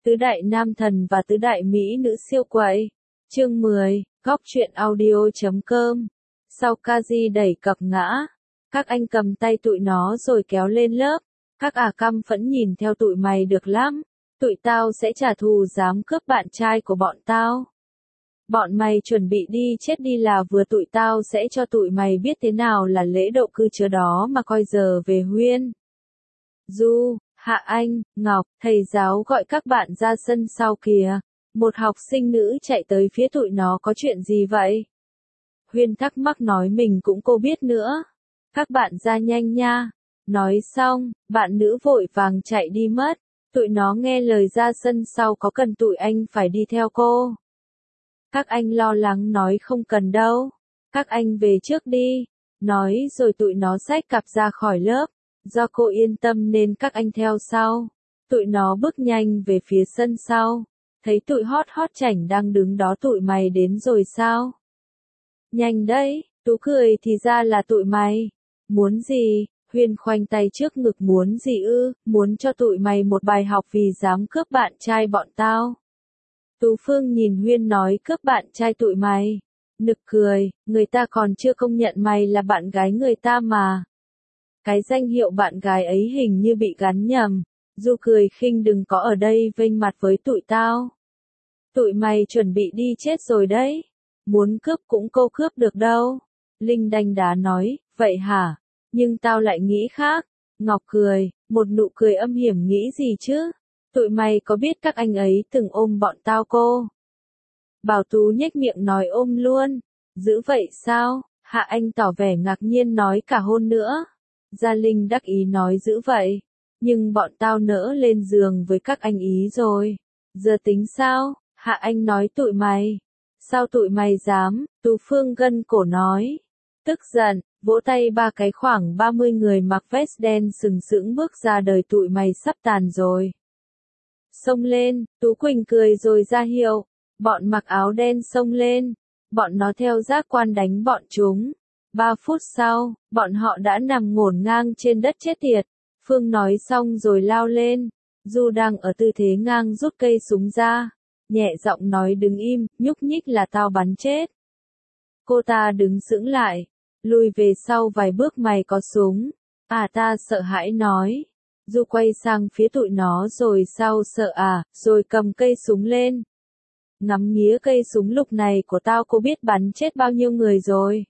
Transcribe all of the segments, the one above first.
Tứ đại nam thần và tứ đại mỹ nữ siêu quậy. Chương 10, góc truyện audio.com. Sau Kaji đẩy cặp ngã, các anh cầm tay tụi nó rồi kéo lên lớp. Các căm phẫn nhìn theo tụi mày được lắm. Tụi tao sẽ trả thù dám cướp bạn trai của bọn tao. Bọn mày chuẩn bị đi chết đi là vừa, tụi tao sẽ cho tụi mày biết thế nào là lễ độ cư chớ đó mà coi giờ về Huyên. Du, Hạ Anh, Ngọc, thầy giáo gọi các bạn ra sân sau kìa. Một học sinh nữ chạy tới phía tụi nó, có chuyện gì vậy? Huyên thắc mắc nói mình cũng cô biết nữa. Các bạn ra nhanh nha. Nói xong, bạn nữ vội vàng chạy đi mất. Tụi nó nghe lời ra sân sau, có cần tụi anh phải đi theo cô? Các anh lo lắng nói không cần đâu. Các anh về trước đi. Nói rồi tụi nó xách cặp ra khỏi lớp. Do cô yên tâm nên các anh theo sau. Tụi nó bước nhanh về phía sân sau. Thấy tụi hót chảnh đang đứng đó. Tụi mày đến rồi sao? Nhanh đấy, Tú cười, thì ra là tụi mày. Muốn gì? Huyên khoanh tay trước ngực, muốn gì ư? Muốn cho tụi mày một bài học vì dám cướp bạn trai bọn tao. Tú Phương nhìn Huyên nói cướp bạn trai tụi mày. Nực cười, người ta còn chưa công nhận mày là bạn gái người ta mà. Cái danh hiệu bạn gái ấy hình như bị gắn nhầm. Du cười khinh, đừng có ở đây vênh mặt với tụi tao. Tụi mày chuẩn bị đi chết rồi đấy. Muốn cướp cũng cô cướp được đâu. Linh đanh đá nói, vậy hả? Nhưng tao lại nghĩ khác. Ngọc cười, một nụ cười âm hiểm, nghĩ gì chứ? Tụi mày có biết các anh ấy từng ôm bọn tao cô? Bảo Tú nhếch miệng nói ôm luôn. Dữ vậy sao? Hạ Anh tỏ vẻ ngạc nhiên nói cả hôn nữa. Gia Linh đắc ý nói dữ vậy. Nhưng bọn tao nỡ lên giường với các anh ý rồi. Giờ tính sao? Hạ Anh nói tụi mày. Sao tụi mày dám? Tú Phương gân cổ nói. Tức giận, vỗ tay ba cái, khoảng 30 người mặc vest đen sừng sững bước ra, đời tụi mày sắp tàn rồi. Xông lên, Tú Quỳnh cười rồi ra hiệu. Bọn mặc áo đen xông lên. Bọn nó theo giác quan đánh bọn chúng. 3 phút sau, bọn họ đã nằm ngổn ngang trên đất chết tiệt. Phương nói xong rồi lao lên. Du đang ở tư thế ngang rút cây súng ra. Nhẹ giọng nói đứng im, nhúc nhích là tao bắn chết. Cô ta đứng sững lại. Lùi về sau vài bước, mày có súng. Ta sợ hãi nói. Du quay sang phía tụi nó rồi, sao sợ rồi cầm cây súng lên. Ngắm nghía cây súng lục này của tao, cô biết bắn chết bao nhiêu người rồi.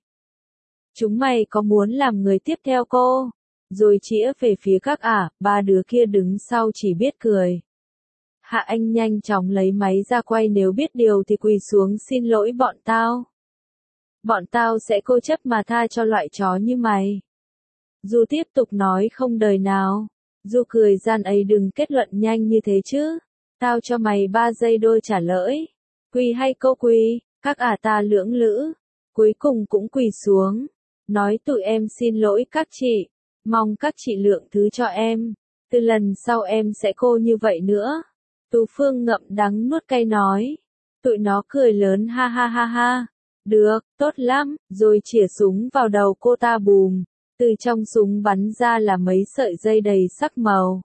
Chúng mày có muốn làm người tiếp theo cô? Rồi chĩa về phía các ba đứa kia đứng sau chỉ biết cười. Hạ Anh nhanh chóng lấy máy ra quay, nếu biết điều thì quỳ xuống xin lỗi bọn tao. Bọn tao sẽ cố chấp mà tha cho loại chó như mày. Du tiếp tục nói không đời nào. Du cười gian ấy, đừng kết luận nhanh như thế chứ. Tao cho mày 3 giây đôi trả lỗi. Quỳ hay cô quỳ? Các ta lưỡng lữ. Cuối cùng cũng quỳ xuống. Nói tụi em xin lỗi các chị. Mong các chị lượng thứ cho em. Từ lần sau em sẽ cô như vậy nữa. Tú Phương ngậm đắng nuốt cay nói. Tụi nó cười lớn, ha ha ha ha. Được, tốt lắm, rồi chĩa súng vào đầu cô ta bùm. Từ trong súng bắn ra là mấy sợi dây đầy sắc màu.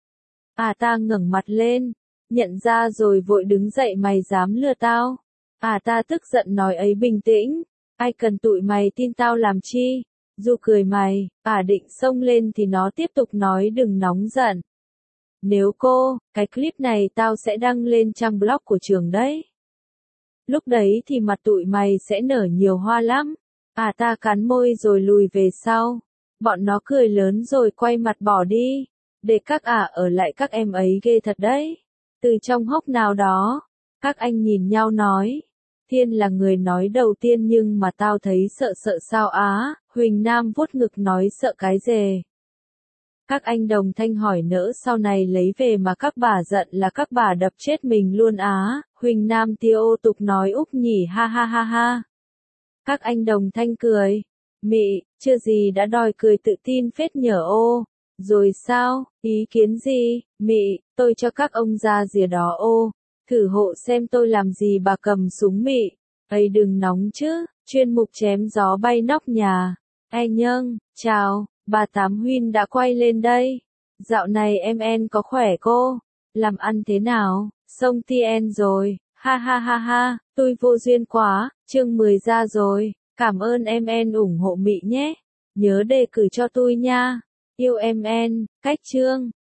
Ta ngẩng mặt lên, nhận ra rồi vội đứng dậy, mày dám lừa tao? Ta tức giận nói ấy, bình tĩnh, ai cần tụi mày tin tao làm chi? Du cười mày, định xông lên thì nó tiếp tục nói đừng nóng giận. Nếu cái clip này tao sẽ đăng lên trang blog của trường đấy. Lúc đấy thì mặt tụi mày sẽ nở nhiều hoa lắm. Ta cắn môi rồi lùi về sau. Bọn nó cười lớn rồi quay mặt bỏ đi. Để các ở lại, các em ấy ghê thật đấy. Từ trong hốc nào đó, các anh nhìn nhau nói. Thiên là người nói đầu tiên, nhưng mà tao thấy sợ sao Huỳnh Nam vuốt ngực nói sợ cái gì. Các anh đồng thanh hỏi nỡ sau này lấy về mà các bà giận là các bà đập chết mình luôn Huỳnh Nam tiêu tục nói úc nhỉ, ha ha ha ha. Các anh đồng thanh cười. Mị, chưa gì đã đòi cười tự tin phết nhở ô. Rồi sao, ý kiến gì? Mị, tôi cho các ông ra rìa đó ô. Thử hộ xem tôi làm gì bà cầm súng mị. Ấy đừng nóng chứ, chuyên mục chém gió bay nóc nhà. Nhâng, chào, bà Tám Huyên đã quay lên đây. Dạo này em en có khỏe cô? Làm ăn thế nào? Sông Tien rồi, ha ha ha ha, tôi vô duyên quá, chương 10 ra rồi, cảm ơn em ủng hộ Mị nhé, nhớ đề cử cho tôi nha, yêu em, cách chương.